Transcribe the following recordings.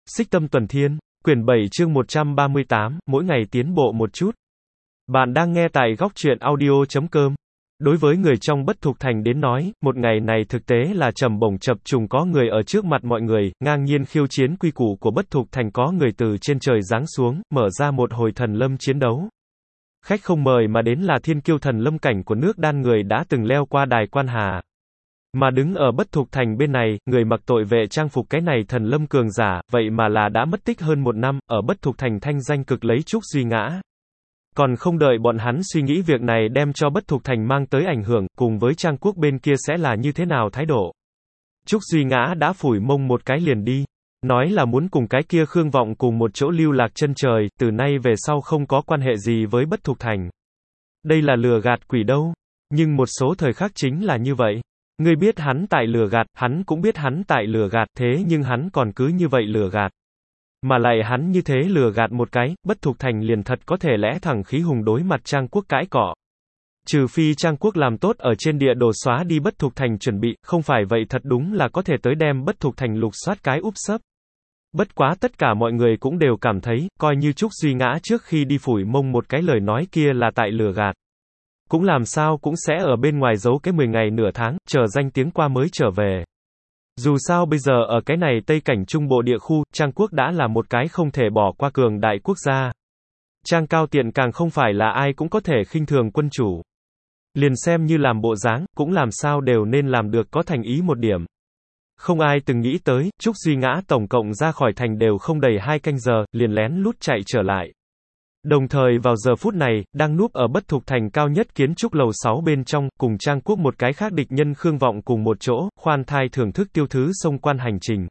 Xích Tâm Tuần Thiên, quyển 7 chương 138, mỗi ngày tiến bộ một chút. Bạn đang nghe tại góc truyện audio.com. Đối với người trong Bất Thục Thành đến nói, một ngày này thực tế là trầm bổng chập trùng, có người ở trước mặt mọi người, ngang nhiên khiêu chiến quy củ của Bất Thục Thành, có người từ trên trời giáng xuống, mở ra một hồi thần lâm chiến đấu. Khách không mời mà đến là thiên kiêu thần lâm cảnh của nước Đan, người đã từng leo qua đài Quan Hà. Mà đứng ở Bất Thục Thành bên này, người mặc tội vệ trang phục cái này thần lâm cường giả, vậy mà là đã mất tích hơn một năm, ở Bất Thục Thành thanh danh cực lấy Trúc Duy Ngã. Còn không đợi bọn hắn suy nghĩ việc này đem cho Bất Thục Thành mang tới ảnh hưởng, cùng với Trang Quốc bên kia sẽ là như thế nào thái độ. Trúc Duy Ngã đã phủi mông một cái liền đi. Nói là muốn cùng cái kia Khương Vọng cùng một chỗ lưu lạc chân trời, từ nay về sau không có quan hệ gì với Bất Thục Thành. Đây là lừa gạt quỷ đâu. Nhưng một số thời khắc chính là như vậy. Ngươi biết hắn tại lừa gạt, hắn cũng biết hắn tại lừa gạt, thế nhưng hắn còn cứ như vậy lừa gạt. Mà lại hắn như thế lừa gạt một cái, Bất Thục Thành liền thật có thể lẽ thẳng khí hùng đối mặt Trang Quốc cãi cọ. Trừ phi Trang Quốc làm tốt ở trên địa đồ xóa đi Bất Thục Thành chuẩn bị, không phải vậy thật đúng là có thể tới đem Bất Thục Thành lục soát cái úp sấp. Bất quá tất cả mọi người cũng đều cảm thấy, coi như Trúc Duy Ngã trước khi đi phủi mông một cái lời nói kia là tại lừa gạt. Cũng làm sao cũng sẽ ở bên ngoài giấu cái 10 ngày nửa tháng, chờ danh tiếng qua mới trở về. Dù sao bây giờ ở cái này Tây Cảnh Trung Bộ địa khu, Trang Quốc đã là một cái không thể bỏ qua cường đại quốc gia. Trang Cao Tiện càng không phải là ai cũng có thể khinh thường quân chủ. Liền xem như làm bộ dáng, cũng làm sao đều nên làm được có thành ý một điểm. Không ai từng nghĩ tới, Trúc Duy Ngã tổng cộng ra khỏi thành đều không đầy 2 canh giờ, liền lén lút chạy trở lại. Đồng thời vào giờ phút này, đang núp ở Bất Thục Thành cao nhất kiến trúc lầu 6 bên trong, cùng Trang Quốc một cái khác địch nhân Khương Vọng cùng một chỗ, khoan thai thưởng thức tiêu thứ xông quan hành trình.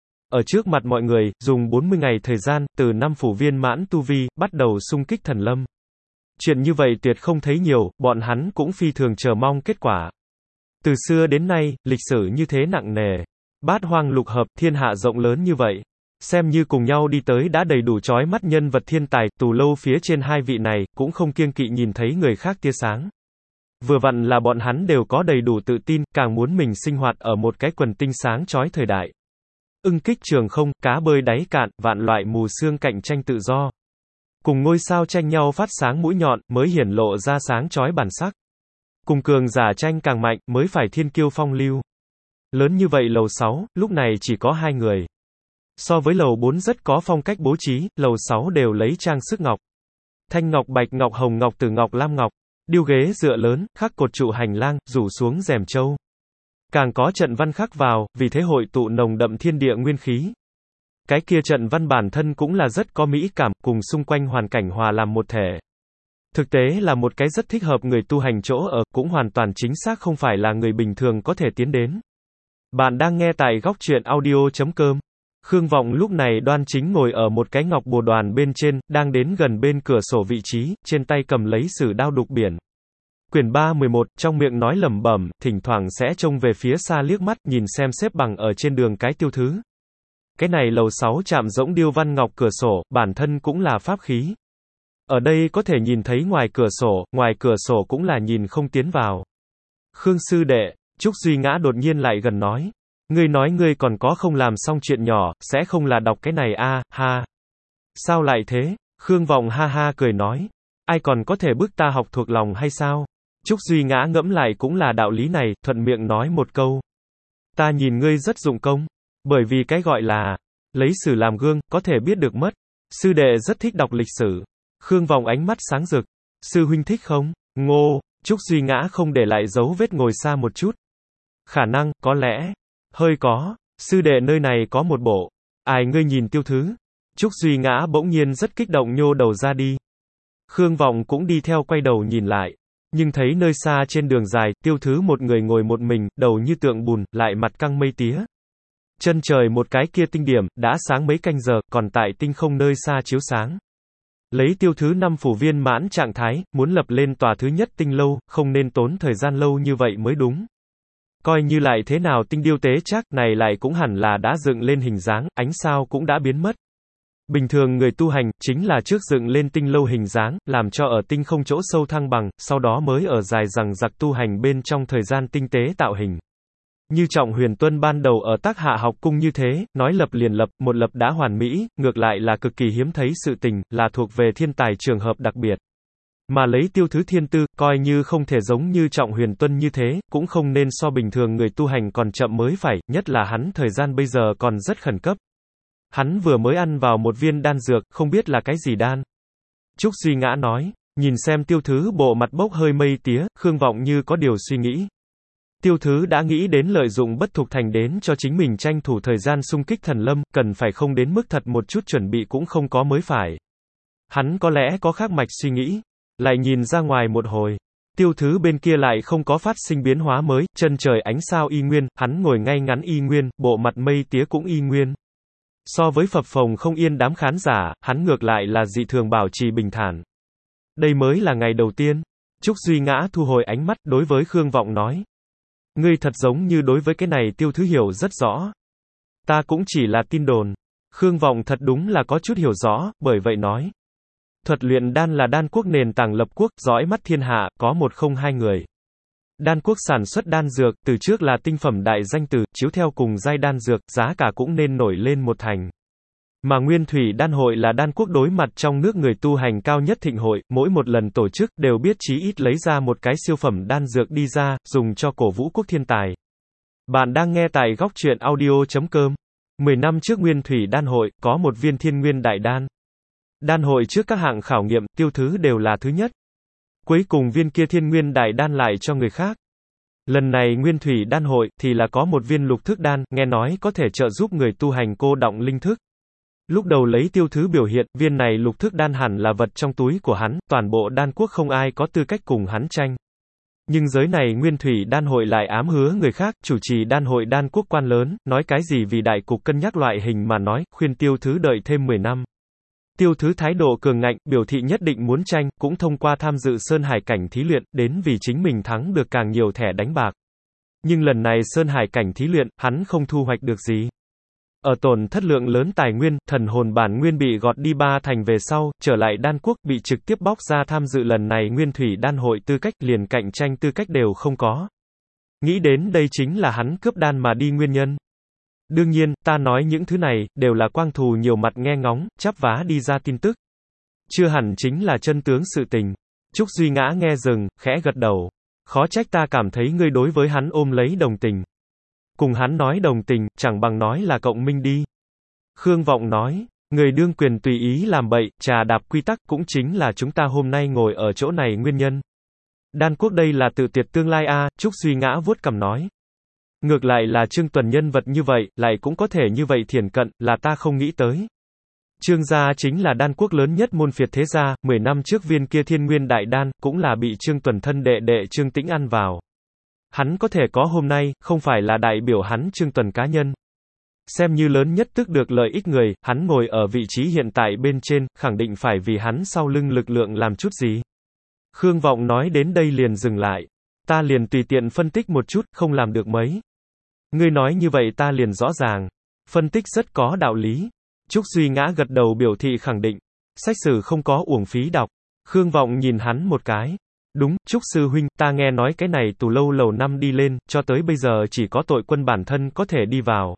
Ở trước mặt mọi người, dùng 40 ngày thời gian, từ 5 phủ viên mãn tu vi, bắt đầu xung kích thần lâm. Chuyện như vậy tuyệt không thấy nhiều, bọn hắn cũng phi thường chờ mong kết quả. Từ xưa đến nay, lịch sử như thế nặng nề. Bát hoang lục hợp, thiên hạ rộng lớn như vậy. Xem như cùng nhau đi tới đã đầy đủ chói mắt nhân vật thiên tài, tù lâu phía trên hai vị này, cũng không kiêng kỵ nhìn thấy người khác tia sáng. Vừa vặn là bọn hắn đều có đầy đủ tự tin, càng muốn mình sinh hoạt ở một cái quần tinh sáng chói thời đại. Ưng kích trường không, cá bơi đáy cạn, vạn loại mù sương cạnh tranh tự do. Cùng ngôi sao tranh nhau phát sáng mũi nhọn, mới hiển lộ ra sáng chói bản sắc. Cùng cường giả tranh càng mạnh, mới phải thiên kiêu phong lưu. Lớn như vậy lầu 6, lúc này chỉ có 2 người. So với lầu 4 rất có phong cách bố trí, lầu 6 đều lấy trang sức ngọc. Thanh ngọc, bạch ngọc, hồng ngọc, tử ngọc, lam ngọc. Điêu ghế dựa lớn, khắc cột trụ hành lang, rủ xuống rèm châu. Càng có trận văn khắc vào, vì thế hội tụ nồng đậm thiên địa nguyên khí. Cái kia trận văn bản thân cũng là rất có mỹ cảm, cùng xung quanh hoàn cảnh hòa làm một thể. Thực tế là một cái rất thích hợp người tu hành chỗ ở, cũng hoàn toàn chính xác không phải là người bình thường có thể tiến đến. Bạn đang nghe tại góc truyện audio.com. Khương Vọng lúc này đoan chính ngồi ở một cái ngọc bồ đoàn bên trên, đang đến gần bên cửa sổ vị trí, trên tay cầm lấy sử đao đục biển. Quyển 3:11, trong miệng nói lẩm bẩm, thỉnh thoảng sẽ trông về phía xa liếc mắt, nhìn xem xếp bằng ở trên đường cái tiêu thứ. Cái này lầu 6 chạm rỗng điêu văn ngọc cửa sổ, bản thân cũng là pháp khí. Ở đây có thể nhìn thấy ngoài cửa sổ cũng là nhìn không tiến vào. Khương sư đệ, Trúc Duy Ngã đột nhiên lại gần nói. Ngươi nói ngươi còn có không làm xong chuyện nhỏ, sẽ không là đọc cái này a, ha. Sao lại thế? Khương Vọng ha ha cười nói. Ai còn có thể bức ta học thuộc lòng hay sao? Trúc Duy Ngã ngẫm lại cũng là đạo lý này, thuận miệng nói một câu. Ta nhìn ngươi rất dụng công. Bởi vì cái gọi là, lấy sử làm gương, có thể biết được mất. Sư đệ rất thích đọc lịch sử. Khương Vọng ánh mắt sáng rực. Sư huynh thích không? Ngô, Trúc Duy Ngã không để lại dấu vết ngồi xa một chút. Khả năng, có lẽ. Hơi có, sư đệ nơi này có một bộ. Ai ngươi nhìn tiêu thứ? Trúc Duy Ngã bỗng nhiên rất kích động nhô đầu ra đi. Khương Vọng cũng đi theo quay đầu nhìn lại. Nhưng thấy nơi xa trên đường dài, tiêu thứ một người ngồi một mình, đầu như tượng bùn, lại mặt căng mây tía. Chân trời một cái kia tinh điểm, đã sáng mấy canh giờ, còn tại tinh không nơi xa chiếu sáng. Lấy tiêu thứ 5 phủ viên mãn trạng thái, muốn lập lên tòa thứ nhất tinh lâu, không nên tốn thời gian lâu như vậy mới đúng. Coi như lại thế nào tinh điêu tế chắc, này lại cũng hẳn là đã dựng lên hình dáng, ánh sao cũng đã biến mất. Bình thường người tu hành, chính là trước dựng lên tinh lâu hình dáng, làm cho ở tinh không chỗ sâu thăng bằng, sau đó mới ở dài rằng giặc tu hành bên trong thời gian tinh tế tạo hình. Như Trọng Huyền Tuân ban đầu ở Tác Hạ học cung như thế, nói lập liền lập, một lập đã hoàn mỹ, ngược lại là cực kỳ hiếm thấy sự tình, là thuộc về thiên tài trường hợp đặc biệt. Mà lấy Tiêu Thứ thiên tư, coi như không thể giống như Trọng Huyền Tuân như thế, cũng không nên so bình thường người tu hành còn chậm mới phải, nhất là hắn thời gian bây giờ còn rất khẩn cấp. Hắn vừa mới ăn vào một viên đan dược, không biết là cái gì đan. Trúc Duy Ngã nói, nhìn xem Tiêu Thứ bộ mặt bốc hơi mây tía, Khương Vọng như có điều suy nghĩ. Tiêu Thứ đã nghĩ đến lợi dụng Bất Thục Thành đến cho chính mình tranh thủ thời gian xung kích thần lâm, cần phải không đến mức thật một chút chuẩn bị cũng không có mới phải. Hắn có lẽ có khác mạch suy nghĩ. Lại nhìn ra ngoài một hồi. Tiêu Thứ bên kia lại không có phát sinh biến hóa mới, chân trời ánh sao y nguyên, hắn ngồi ngay ngắn y nguyên, bộ mặt mây tía cũng y nguyên. So với phập phồng không yên đám khán giả, hắn ngược lại là dị thường bảo trì bình thản. Đây mới là ngày đầu tiên. Trúc Duy Ngã thu hồi ánh mắt, đối với Khương Vọng nói. Ngươi thật giống như đối với cái này Tiêu Thứ hiểu rất rõ. Ta cũng chỉ là tin đồn. Khương Vọng thật đúng là có chút hiểu rõ, bởi vậy nói. Thuật luyện đan là đan quốc nền tảng lập quốc, dõi mắt thiên hạ, có một không hai người. Đan quốc sản xuất đan dược, từ trước là tinh phẩm đại danh từ, chiếu theo cùng giai đan dược, giá cả cũng nên nổi lên một thành. Mà Nguyên Thủy Đan Hội là đan quốc đối mặt trong nước người tu hành cao nhất thịnh hội, mỗi một lần tổ chức, đều biết chí ít lấy ra một cái siêu phẩm đan dược đi ra, dùng cho cổ vũ quốc thiên tài. Bạn đang nghe tại góc truyện audio.com. 10 năm trước Nguyên Thủy Đan Hội, có một viên Thiên Nguyên Đại Đan. Đan hội trước các hạng khảo nghiệm, Tiêu Thứ đều là thứ nhất. Cuối cùng viên kia Thiên Nguyên Đại Đan lại cho người khác. Lần này Nguyên Thủy Đan Hội, thì là có một viên lục thức đan, nghe nói có thể trợ giúp người tu hành cô đọng linh thức. Lúc đầu lấy Tiêu Thứ biểu hiện, viên này lục thức đan hẳn là vật trong túi của hắn, toàn bộ đan quốc không ai có tư cách cùng hắn tranh. Nhưng giới này Nguyên Thủy Đan Hội lại ám hứa người khác, chủ trì đan hội đan quốc quan lớn, nói cái gì vì đại cục cân nhắc loại hình mà nói, khuyên Tiêu Thứ đợi thêm 10 năm. Tiêu Thứ thái độ cường ngạnh, biểu thị nhất định muốn tranh, cũng thông qua tham dự Sơn Hải cảnh thí luyện, đến vì chính mình thắng được càng nhiều thẻ đánh bạc. Nhưng lần này Sơn Hải cảnh thí luyện, hắn không thu hoạch được gì. Ở tổn thất lượng lớn tài nguyên, thần hồn bản nguyên bị gọt đi 3 thành về sau, trở lại đan quốc, bị trực tiếp bóc ra tham dự lần này Nguyên Thủy Đan Hội tư cách, liền cạnh tranh tư cách đều không có. Nghĩ đến đây chính là hắn cướp đan mà đi nguyên nhân. Đương nhiên, ta nói những thứ này, đều là quang thù nhiều mặt nghe ngóng, chắp vá đi ra tin tức. Chưa hẳn chính là chân tướng sự tình. Trúc Duy Ngã nghe dừng, khẽ gật đầu. Khó trách ta cảm thấy ngươi đối với hắn ôm lấy đồng tình. Cùng hắn nói đồng tình, chẳng bằng nói là cộng minh đi. Khương Vọng nói, người đương quyền tùy ý làm bậy, trà đạp quy tắc cũng chính là chúng ta hôm nay ngồi ở chỗ này nguyên nhân. Đan quốc đây là tự tiệt tương lai a, Trúc Duy Ngã vuốt cằm nói. Ngược lại là Trương Tuần nhân vật như vậy, lại cũng có thể như vậy thiển cận, là ta không nghĩ tới. Trương gia chính là đan quốc lớn nhất môn phiệt thế gia, 10 năm trước viên kia Thiên Nguyên Đại Đan, cũng là bị Trương Tuần thân đệ đệ Trương Tĩnh ăn vào. Hắn có thể có hôm nay, không phải là đại biểu hắn Trương Tuần cá nhân. Xem như lớn nhất tức được lợi ích người, hắn ngồi ở vị trí hiện tại bên trên, khẳng định phải vì hắn sau lưng lực lượng làm chút gì. Khương Vọng nói đến đây liền dừng lại. Ta liền tùy tiện phân tích một chút, không làm được mấy. Ngươi nói như vậy ta liền rõ ràng. Phân tích rất có đạo lý. Trúc Duy Ngã gật đầu biểu thị khẳng định. Sách sử không có uổng phí đọc. Khương Vọng nhìn hắn một cái. Đúng, Trúc Sư Huynh, ta nghe nói cái này tù lâu lầu năm đi lên, cho tới bây giờ chỉ có tội quân bản thân có thể đi vào.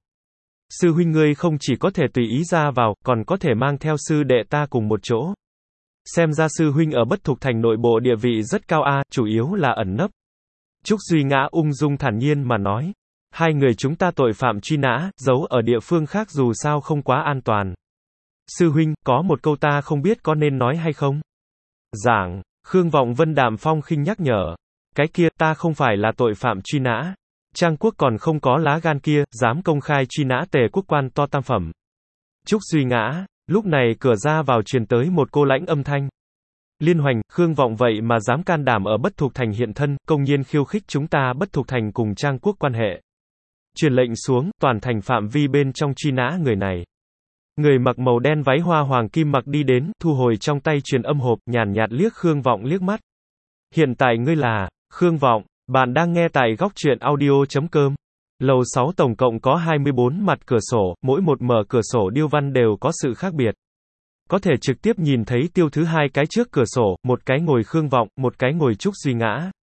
Sư Huynh ngươi không chỉ có thể tùy ý ra vào, còn có thể mang theo sư đệ ta cùng một chỗ. Xem ra Sư Huynh ở Bất Thục Thành nội bộ địa vị rất cao a, chủ yếu là ẩn nấp. Trúc Duy Ngã ung dung thản nhiên mà nói. Hai người chúng ta tội phạm truy nã, giấu ở địa phương khác dù sao không quá an toàn. Sư Huynh, có một câu ta không biết có nên nói hay không? Giảng, Khương Vọng Vân đàm phong khinh nhắc nhở. Cái kia, ta không phải là tội phạm truy nã. Trang quốc còn không có lá gan kia, dám công khai truy nã Tề quốc quan to tam phẩm. Trúc Duy Ngã, lúc này cửa ra vào truyền tới một cô lãnh âm thanh. Liên Hoành, Khương Vọng vậy mà dám can đảm ở Bất Thục Thành hiện thân, công nhiên khiêu khích chúng ta Bất Thục Thành cùng Trang quốc quan hệ. Truyền lệnh xuống, toàn thành phạm vi bên trong truy nã người này. Người mặc màu đen váy hoa hoàng kim mặc đi đến, thu hồi trong tay truyền âm hộp, nhàn nhạt liếc Khương Vọng liếc mắt. Hiện tại ngươi là, Khương Vọng, bạn đang nghe tại góc truyện audio.com. Lầu 6 tổng cộng có 24 mặt cửa sổ, mỗi một mở cửa sổ điêu văn đều có sự khác biệt. Có thể trực tiếp nhìn thấy Tiêu Thứ hai cái trước cửa sổ, một cái ngồi Khương Vọng, một cái ngồi Trúc Duy Ngã.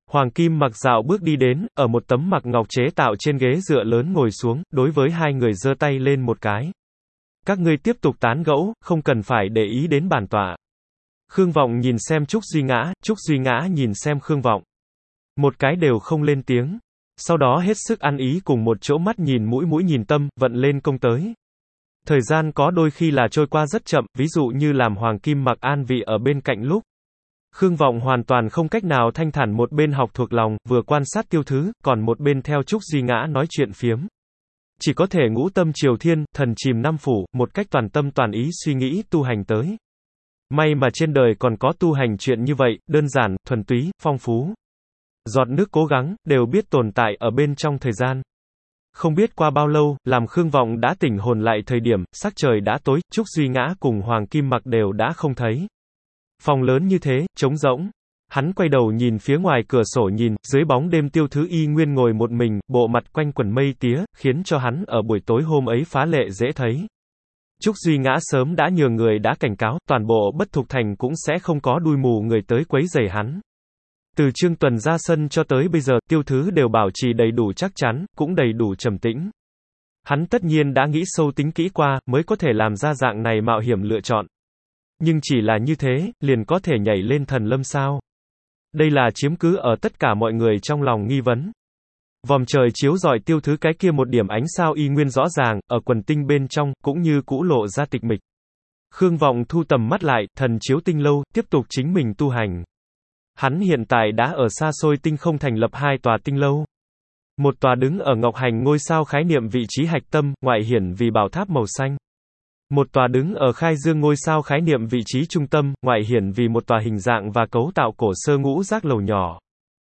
Hoàng Kim Mặc dạo bước đi đến, ở một tấm mặc ngọc chế tạo trên ghế dựa lớn ngồi xuống, đối với hai người giơ tay lên một cái. Các ngươi tiếp tục tán gẫu, không cần phải để ý đến bản tọa. Khương Vọng nhìn xem Trúc Duy Ngã nhìn xem Khương Vọng. Một cái đều không lên tiếng. Sau đó hết sức ăn ý cùng một chỗ mắt nhìn mũi nhìn tâm, vận lên công tới. Thời gian có đôi khi là trôi qua rất chậm, ví dụ như làm Hoàng Kim Mặc an vị ở bên cạnh lúc. Khương Vọng hoàn toàn không cách nào thanh thản một bên học thuộc lòng, vừa quan sát Tiêu Thứ, còn một bên theo Trúc Duy Ngã nói chuyện phiếm. Chỉ có thể ngũ tâm triều thiên, thần chìm năm phủ, một cách toàn tâm toàn ý suy nghĩ tu hành tới. May mà trên đời còn có tu hành chuyện như vậy, đơn giản, thuần túy, phong phú. Giọt nước cố gắng, đều biết tồn tại ở bên trong thời gian. Không biết qua bao lâu, làm Khương Vọng đã tỉnh hồn lại thời điểm, sắc trời đã tối, Trúc Duy Ngã cùng Hoàng Kim Mặc đều đã không thấy. Phòng lớn như thế, trống rỗng. Hắn quay đầu nhìn phía ngoài cửa sổ nhìn, dưới bóng đêm Tiêu Thứ y nguyên ngồi một mình, bộ mặt quanh quẩn mây tía, khiến cho hắn ở buổi tối hôm ấy phá lệ dễ thấy. Trúc Duy Ngã sớm đã nhường người đã cảnh cáo, toàn bộ Bất Thục Thành cũng sẽ không có đuôi mù người tới quấy rầy hắn. Từ Trương Tuần ra sân cho tới bây giờ, Tiêu Thứ đều bảo trì đầy đủ chắc chắn, cũng đầy đủ trầm tĩnh. Hắn tất nhiên đã nghĩ sâu tính kỹ qua, mới có thể làm ra dạng này mạo hiểm lựa chọn. Nhưng chỉ là như thế, liền có thể nhảy lên thần lâm sao? Đây là chiếm cứ ở tất cả mọi người trong lòng nghi vấn. Vòm trời chiếu rọi Tiêu Thứ cái kia một điểm ánh sao y nguyên rõ ràng, ở quần tinh bên trong, cũng như cũ lộ ra tịch mịch. Khương Vọng thu tầm mắt lại, thần chiếu tinh lâu, tiếp tục chính mình tu hành. Hắn hiện tại đã ở xa xôi tinh không thành lập 2 tòa tinh lâu. Một tòa đứng ở Ngọc Hành ngôi sao khái niệm vị trí hạch tâm, ngoại hiển vì bảo tháp màu xanh. Một tòa đứng ở Khai Dương ngôi sao khái niệm vị trí trung tâm, ngoại hiển vì một tòa hình dạng và cấu tạo cổ sơ ngũ giác lầu nhỏ.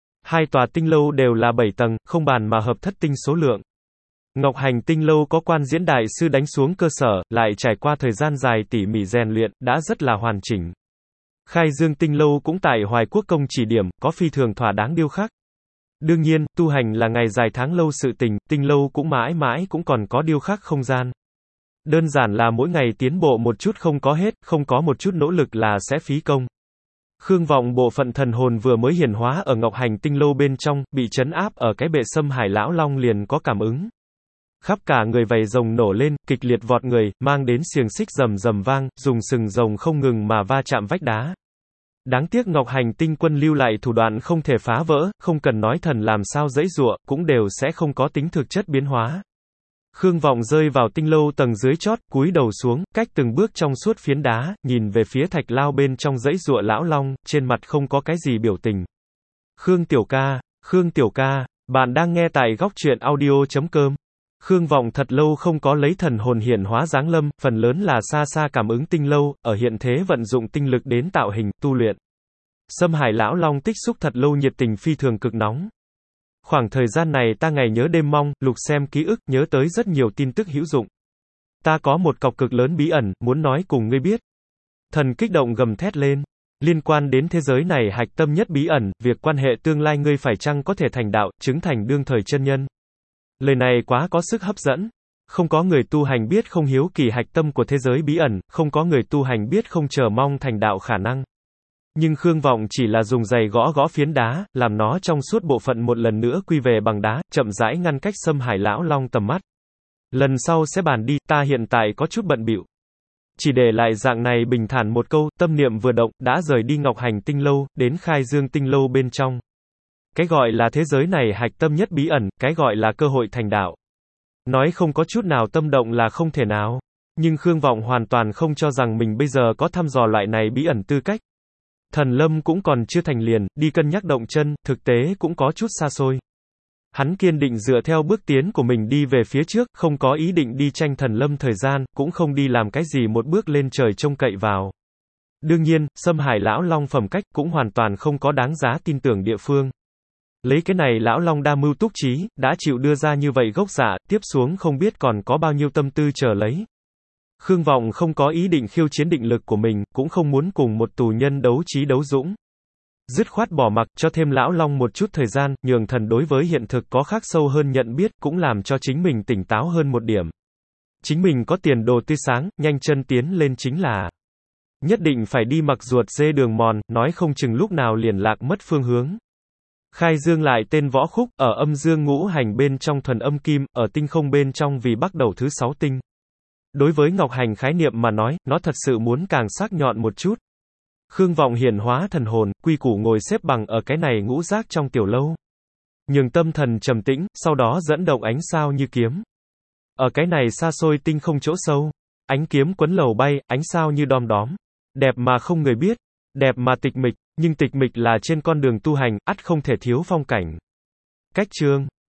2 tòa tinh lâu đều là 7 tầng, không bàn mà hợp thất tinh số lượng. Ngọc Hành tinh lâu có Quan Diễn đại sư đánh xuống cơ sở, lại trải qua thời gian dài tỉ mỉ rèn luyện, đã rất là hoàn chỉnh. Khai Dương tinh lâu cũng tại Hoài Quốc công chỉ điểm, có phi thường thỏa đáng điêu khắc. Đương nhiên, tu hành là ngày dài tháng lâu sự tình, tinh lâu cũng mãi mãi cũng còn có điêu khắc không gian. Đơn giản là mỗi ngày tiến bộ một chút không có hết, không có một chút nỗ lực là sẽ phí công. Khương Vọng bộ phận thần hồn vừa mới hiển hóa ở Ngọc Hành tinh lâu bên trong, bị trấn áp ở cái bệ Sâm Hải lão long liền có cảm ứng. Khắp cả người vảy rồng nổ lên, kịch liệt vọt người, mang đến xiềng xích rầm rầm vang, dùng sừng rồng không ngừng mà va chạm vách đá. Đáng tiếc Ngọc Hành tinh quân lưu lại thủ đoạn không thể phá vỡ, không cần nói thần làm sao giãy giụa, cũng đều sẽ không có tính thực chất biến hóa. Khương Vọng rơi vào tinh lâu tầng dưới chót, cúi đầu xuống, cách từng bước trong suốt phiến đá, nhìn về phía thạch lao bên trong giãy giụa lão long, trên mặt không có cái gì biểu tình. Khương Tiểu ca, bạn đang nghe tại góc truyện audio.com. Khương Vọng thật lâu không có lấy thần hồn hiển hóa giáng lâm, phần lớn là xa xa cảm ứng tinh lâu, ở hiện thế vận dụng tinh lực đến tạo hình, tu luyện. Sâm Hải lão long tích xúc thật lâu nhiệt tình phi thường cực nóng. Khoảng thời gian này ta ngày nhớ đêm mong, lục xem ký ức, nhớ tới rất nhiều tin tức hữu dụng. Ta có một cọc cực lớn bí ẩn, muốn nói cùng ngươi biết. Thần kích động gầm thét lên. Liên quan đến thế giới này hạch tâm nhất bí ẩn, việc quan hệ tương lai ngươi phải chăng có thể thành đạo, chứng thành đương thời chân nhân. Lời này quá có sức hấp dẫn. Không có người tu hành biết không hiếu kỳ hạch tâm của thế giới bí ẩn, không có người tu hành biết không chờ mong thành đạo khả năng. Nhưng Khương Vọng chỉ là dùng giày gõ gõ phiến đá, làm nó trong suốt bộ phận một lần nữa quy về bằng đá, chậm rãi ngăn cách Sâm Hải lão long tầm mắt. Lần sau sẽ bàn đi, ta hiện tại có chút bận bịu. Chỉ để lại dạng này bình thản một câu, tâm niệm vừa động, đã rời đi Ngọc Hành tinh lâu, đến Khai Dương tinh lâu bên trong. Cái gọi là thế giới này hạch tâm nhất bí ẩn, cái gọi là cơ hội thành đạo. Nói không có chút nào tâm động là không thể nào. Nhưng Khương Vọng hoàn toàn không cho rằng mình bây giờ có thăm dò loại này bí ẩn tư cách. Thần lâm cũng còn chưa thành liền, đi cân nhắc động chân, thực tế cũng có chút xa xôi. Hắn kiên định dựa theo bước tiến của mình đi về phía trước, không có ý định đi tranh thần lâm thời gian, cũng không đi làm cái gì một bước lên trời trông cậy vào. Đương nhiên, Sâm Hải lão long phẩm cách cũng hoàn toàn không có đáng giá tin tưởng địa phương. Lấy cái này lão long đa mưu túc trí, đã chịu đưa ra như vậy gốc dạ, tiếp xuống không biết còn có bao nhiêu tâm tư chờ lấy. Khương Vọng không có ý định khiêu chiến định lực của mình, cũng không muốn cùng một tù nhân đấu trí đấu dũng. Dứt khoát bỏ mặc, cho thêm lão long một chút thời gian, nhường thần đối với hiện thực có khắc sâu hơn nhận biết, cũng làm cho chính mình tỉnh táo hơn một điểm. Chính mình có tiền đồ tươi sáng, nhanh chân tiến lên chính là nhất định phải đi mặc ruột dê đường mòn, nói không chừng lúc nào liền lạc mất phương hướng. Khai dương lại tên võ khúc, ở âm dương ngũ hành bên trong thuần âm kim, ở tinh không bên trong vì bắt đầu thứ 6 tinh. Đối với Ngọc Hành khái niệm mà nói, nó thật sự muốn càng sắc nhọn một chút. Khương Vọng hiển hóa thần hồn, quy củ ngồi xếp bằng ở cái này ngũ giác trong tiểu lâu. Nhường tâm thần trầm tĩnh, sau đó dẫn động ánh sao như kiếm. Ở cái này xa xôi tinh không chỗ sâu, ánh kiếm quấn lầu bay, ánh sao như đom đóm. Đẹp mà không người biết, đẹp mà tịch mịch, nhưng tịch mịch là trên con đường tu hành, ắt không thể thiếu phong cảnh. Cách chương